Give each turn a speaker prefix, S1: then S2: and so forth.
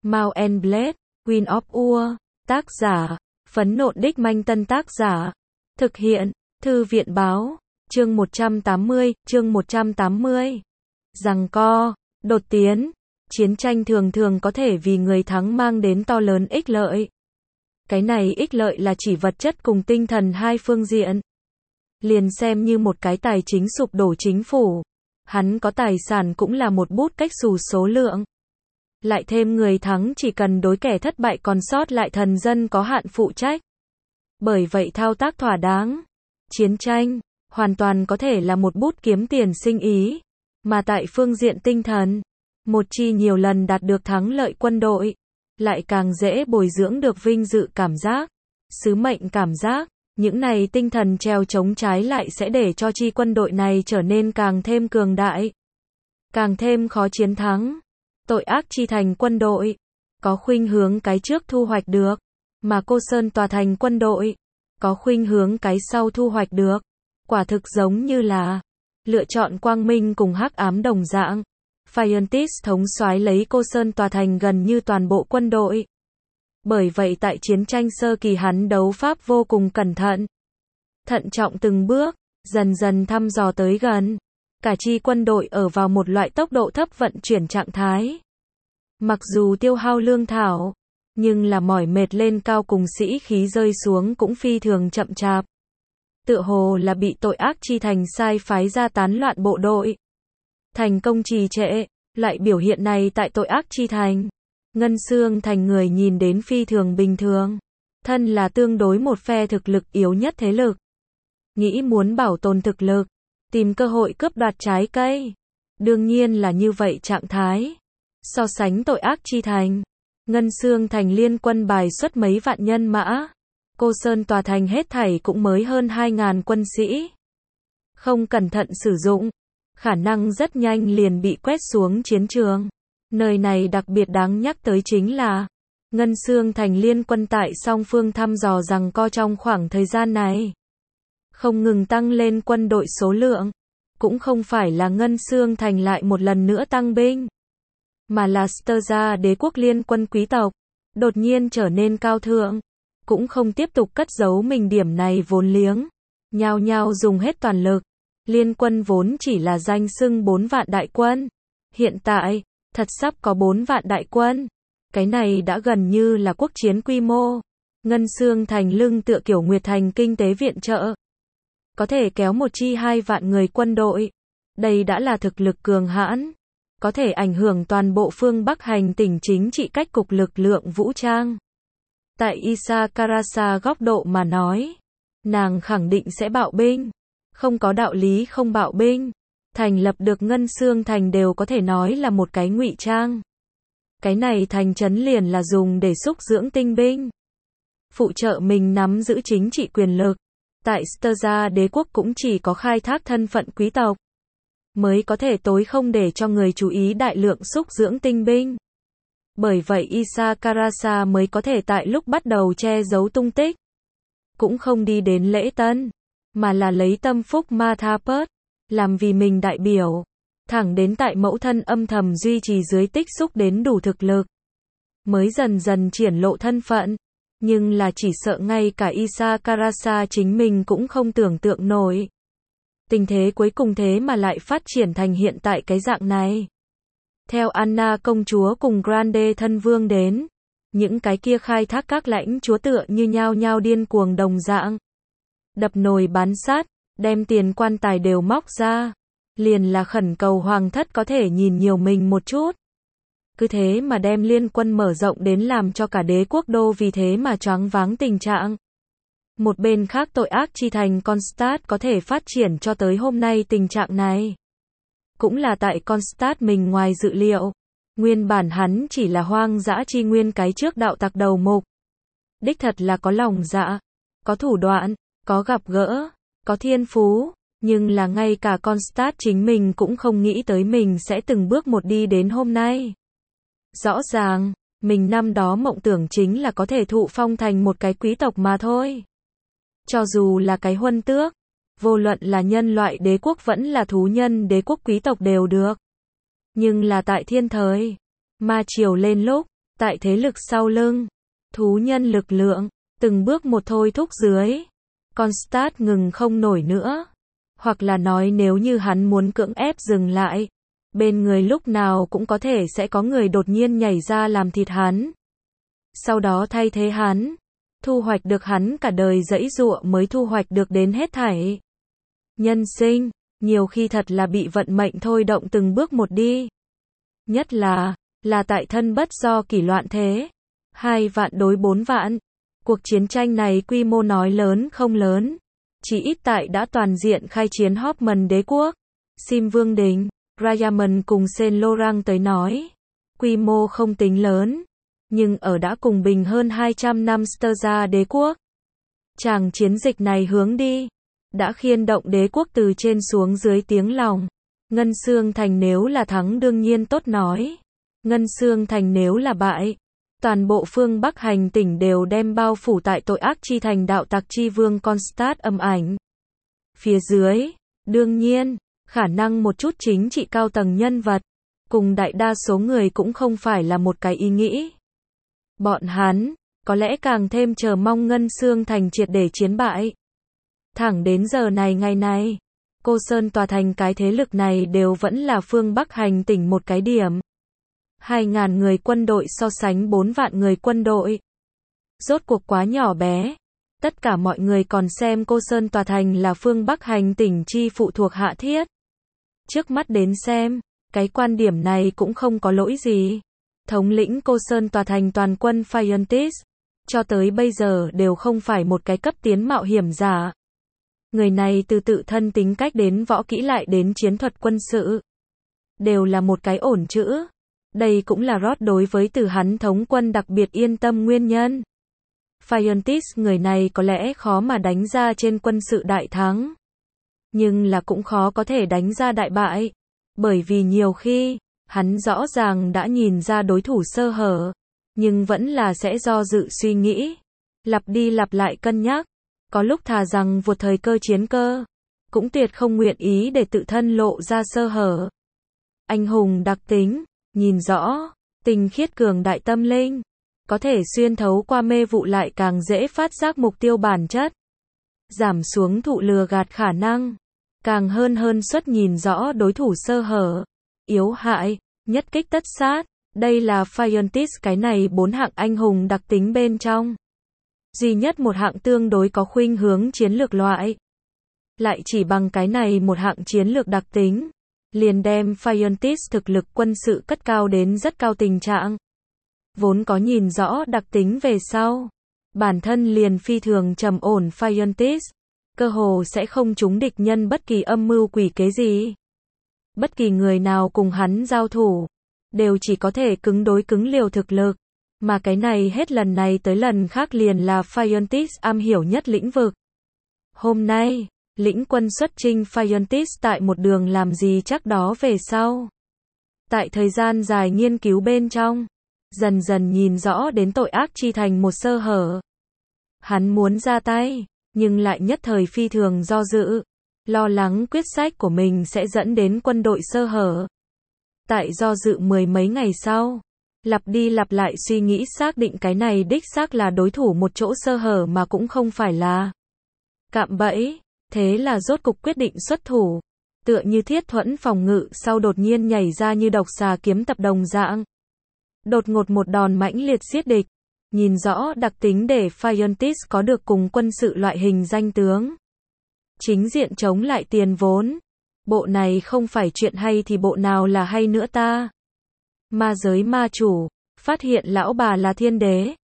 S1: Mount and Blade, Queen of Ur, tác giả, Phấn Nộn Đích Manh Tân tác giả, thực hiện, Thư viện báo, chương 180, giằng co, đột tiến, chiến tranh thường thường có thể vì người thắng mang đến to lớn ích lợi. Cái này ích lợi là chỉ vật chất cùng tinh thần hai phương diện. Liền xem như một cái tài chính sụp đổ chính phủ, hắn có tài sản cũng là một bút cách xù số lượng. Lại thêm người thắng chỉ cần đối kẻ thất bại còn sót lại thần dân có hạn phụ trách. Bởi vậy thao tác thỏa đáng, chiến tranh, hoàn toàn có thể là một bút kiếm tiền sinh ý. Mà tại phương diện tinh thần, một chi nhiều lần đạt được thắng lợi quân đội, lại càng dễ bồi dưỡng được vinh dự cảm giác, sứ mệnh cảm giác. Những này tinh thần treo chống trái lại sẽ để cho chi quân đội này trở nên càng thêm cường đại, càng thêm khó chiến thắng. Tội ác chi thành quân đội, có khuynh hướng cái trước thu hoạch được, mà Cô Sơn tòa thành quân đội, có khuynh hướng cái sau thu hoạch được. Quả thực giống như là lựa chọn quang minh cùng hắc ám đồng dạng. Phaeontis thống soái lấy Cô Sơn tòa thành gần như toàn bộ quân đội. Bởi vậy tại chiến tranh sơ kỳ hắn đấu pháp vô cùng cẩn thận. Thận trọng từng bước, dần dần thăm dò tới gần. Cả chi quân đội ở vào một loại tốc độ thấp vận chuyển trạng thái. Mặc dù tiêu hao lương thảo, nhưng là mỏi mệt lên cao cùng sĩ khí rơi xuống cũng phi thường chậm chạp. Tựa hồ là bị tội ác chi thành sai phái ra tán loạn bộ đội. Thành công trì trệ, loại biểu hiện này tại tội ác chi thành. Ngân Xương Thành người nhìn đến phi thường bình thường. Thân là tương đối một phe thực lực yếu nhất thế lực. Nghĩ muốn bảo tồn thực lực, tìm cơ hội cướp đoạt trái cây. Đương nhiên là như vậy trạng thái. So sánh tội ác chi thành, Ngân Xương Thành liên quân bài xuất mấy vạn nhân mã. Cô Sơn tòa thành hết thảy cũng mới hơn 2.000 quân sĩ. Không cẩn thận sử dụng, khả năng rất nhanh liền bị quét xuống chiến trường. Nơi này đặc biệt đáng nhắc tới chính là Ngân Xương Thành liên quân tại song phương thăm dò giằng co trong khoảng thời gian này, không ngừng tăng lên quân đội số lượng. Cũng không phải là Ngân Xương Thành lại một lần nữa tăng binh, mà là Sterza đế quốc liên quân quý tộc đột nhiên trở nên cao thượng, cũng không tiếp tục cất giấu mình điểm này vốn liếng, nhao nhao dùng hết toàn lực. Liên quân vốn chỉ là danh xưng 4 vạn đại quân, hiện tại thật sắp có 4 vạn đại quân. Cái này đã gần như là quốc chiến quy mô. Ngân Xương Thành lưng tựa Kiểu Nguyệt Thành kinh tế viện trợ, có thể kéo một chi 2 vạn người quân đội. Đây đã là thực lực cường hãn, có thể ảnh hưởng toàn bộ phương Bắc hành tỉnh chính trị cách cục lực lượng vũ trang. Tại Isa Karasa góc độ mà nói, nàng khẳng định sẽ bạo binh, không có đạo lý không bạo binh. Thành lập được Ngân Xương Thành đều có thể nói là một cái ngụy trang. Cái này thành trấn liền là dùng để xúc dưỡng tinh binh, phụ trợ mình nắm giữ chính trị quyền lực. Tại Sterza đế quốc cũng chỉ có khai thác thân phận quý tộc mới có thể tối không để cho người chú ý đại lượng xúc dưỡng tinh binh. Bởi vậy Isa Karasa mới có thể tại lúc bắt đầu che giấu tung tích, cũng không đi đến lễ tân, mà là lấy tâm phúc Mathaput làm vì mình đại biểu, thẳng đến tại mẫu thân âm thầm duy trì dưới tích xúc đến đủ thực lực, mới dần dần triển lộ thân phận. Nhưng là chỉ sợ ngay cả Isa Karasa chính mình cũng không tưởng tượng nổi. Tình thế cuối cùng thế mà lại phát triển thành hiện tại cái dạng này. Theo Anna công chúa cùng Grande thân vương đến, những cái kia khai thác các lãnh chúa tựa như nhao nhao điên cuồng đồng dạng. Đập nồi bán sắt, đem tiền quan tài đều móc ra, liền là khẩn cầu hoàng thất có thể nhìn nhiều mình một chút. Cứ thế mà đem liên quân mở rộng đến làm cho cả đế quốc đô vì thế mà choáng váng tình trạng. Một bên khác tội ác chi thành Kronstadt có thể phát triển cho tới hôm nay tình trạng này, cũng là tại Kronstadt mình ngoài dự liệu. Nguyên bản hắn chỉ là hoang dã chi nguyên cái trước đạo tặc đầu mục. Đích thật là có lòng dạ, có thủ đoạn, có gặp gỡ, có thiên phú, nhưng là ngay cả Kronstadt chính mình cũng không nghĩ tới mình sẽ từng bước một đi đến hôm nay. Rõ ràng, mình năm đó mộng tưởng chính là có thể thụ phong thành một cái quý tộc mà thôi. Cho dù là cái huân tước, vô luận là nhân loại đế quốc vẫn là thú nhân đế quốc quý tộc đều được. Nhưng là tại thiên thời, ma triều lên lúc, Tại thế lực sau lưng, thú nhân lực lượng, từng bước một thôi thúc dưới. Kronstadt ngừng không nổi nữa. Hoặc là nói nếu như hắn muốn cưỡng ép dừng lại, bên người lúc nào cũng có thể sẽ có người đột nhiên nhảy ra làm thịt hắn. Sau đó thay thế hắn, thu hoạch được hắn cả đời giãy giụa mới thu hoạch được đến hết thảy. Nhân sinh, nhiều khi thật là bị vận mệnh thôi động từng bước một đi. Nhất là tại thân bất do kỷ loạn thế. 2 vạn đối 4 vạn. Cuộc chiến tranh này quy mô nói lớn không lớn. Chỉ ít tại đã toàn diện khai chiến Ottoman đế quốc. Sim Vương Đình, Rayaman cùng Saint Laurent tới nói. Quy mô không tính lớn. Nhưng ở đã cùng bình hơn 200 năm Strza đế quốc. Tràng chiến dịch này hướng đi. Đã khiên động đế quốc từ trên xuống dưới tiếng lòng. Ngân Xương Thành nếu là thắng đương nhiên tốt nói. Ngân Xương Thành nếu là bại. Toàn bộ phương Bắc hành tỉnh đều đem bao phủ tại tội ác chi thành đạo tặc chi vương Kronstadt âm ảnh. Phía dưới, đương nhiên, khả năng một chút chính trị cao tầng nhân vật, cùng đại đa số người cũng không phải là một cái ý nghĩ. Bọn hắn, có lẽ càng thêm chờ mong Ngân Xương Thành triệt để chiến bại. Thẳng đến giờ này ngày này, Cô Sơn tòa thành cái thế lực này đều vẫn là phương Bắc hành tỉnh một cái điểm. 2.000 người quân đội so sánh 4 vạn người quân đội. Rốt cuộc quá nhỏ bé. Tất cả mọi người còn xem Cô Sơn tòa thành là phương Bắc hành tỉnh chi phụ thuộc Hạ Thiết. Trước mắt đến xem, cái quan điểm này cũng không có lỗi gì. Thống lĩnh Cô Sơn tòa thành toàn quân Fiontis, cho tới bây giờ đều không phải một cái cấp tiến mạo hiểm giả. Người này từ tự thân tính cách đến võ kỹ lại đến chiến thuật quân sự, đều là một cái ổn chữ. Đây cũng là Roth đối với từ hắn thống quân đặc biệt yên tâm nguyên nhân. Fiontis người này có lẽ khó mà đánh ra trên quân sự đại thắng. Nhưng là cũng khó có thể đánh ra đại bại. Bởi vì nhiều khi, hắn rõ ràng đã nhìn ra đối thủ sơ hở. Nhưng vẫn là sẽ do dự suy nghĩ. Lặp đi lặp lại cân nhắc. Có lúc thà rằng vụt thời cơ chiến cơ. Cũng tuyệt không nguyện ý để tự thân lộ ra sơ hở. Anh hùng đặc tính. Nhìn rõ, tinh khiết cường đại tâm linh, có thể xuyên thấu qua mê vụ lại càng dễ phát giác mục tiêu bản chất, giảm xuống thụ lừa gạt khả năng, càng hơn suất nhìn rõ đối thủ sơ hở, yếu hại, nhất kích tất sát. Đây là Fiontis cái này 4 hạng anh hùng đặc tính bên trong. Duy nhất một hạng tương đối có khuynh hướng chiến lược loại. Lại chỉ bằng cái này một hạng chiến lược đặc tính. Liền đem Fiontis thực lực quân sự cất cao đến rất cao tình trạng. Vốn có nhìn rõ đặc tính về sau. Bản thân liền phi thường trầm ổn Fiontis. Cơ hồ sẽ không trúng địch nhân bất kỳ âm mưu quỷ kế gì. Bất kỳ người nào cùng hắn giao thủ. Đều chỉ có thể cứng đối cứng liều thực lực. Mà cái này hết lần này tới lần khác liền là Fiontis am hiểu nhất lĩnh vực. Hôm nay. Lĩnh quân xuất chinh Fiontis tại một đường làm gì chắc đó về sau. Tại thời gian dài nghiên cứu bên trong, dần dần nhìn rõ đến tội ác chi thành một sơ hở. Hắn muốn ra tay, nhưng lại nhất thời phi thường do dự, lo lắng quyết sách của mình sẽ dẫn đến quân đội sơ hở. Tại do dự 10 mấy ngày sau, lặp đi lặp lại suy nghĩ xác định cái này đích xác là đối thủ một chỗ sơ hở mà cũng không phải là cạm bẫy. Thế là rốt cục quyết định xuất thủ. Tựa như thiết thuẫn phòng ngự sau đột nhiên nhảy ra như độc xà kiếm tập đồng dạng. Đột ngột một đòn mãnh liệt giết địch. Nhìn rõ đặc tính để Fiontis có được cùng quân sự loại hình danh tướng. Chính diện chống lại tiền vốn. Bộ này không phải chuyện hay thì bộ nào là hay nữa ta. Ma giới ma chủ. Phát hiện lão bà là thiên đế.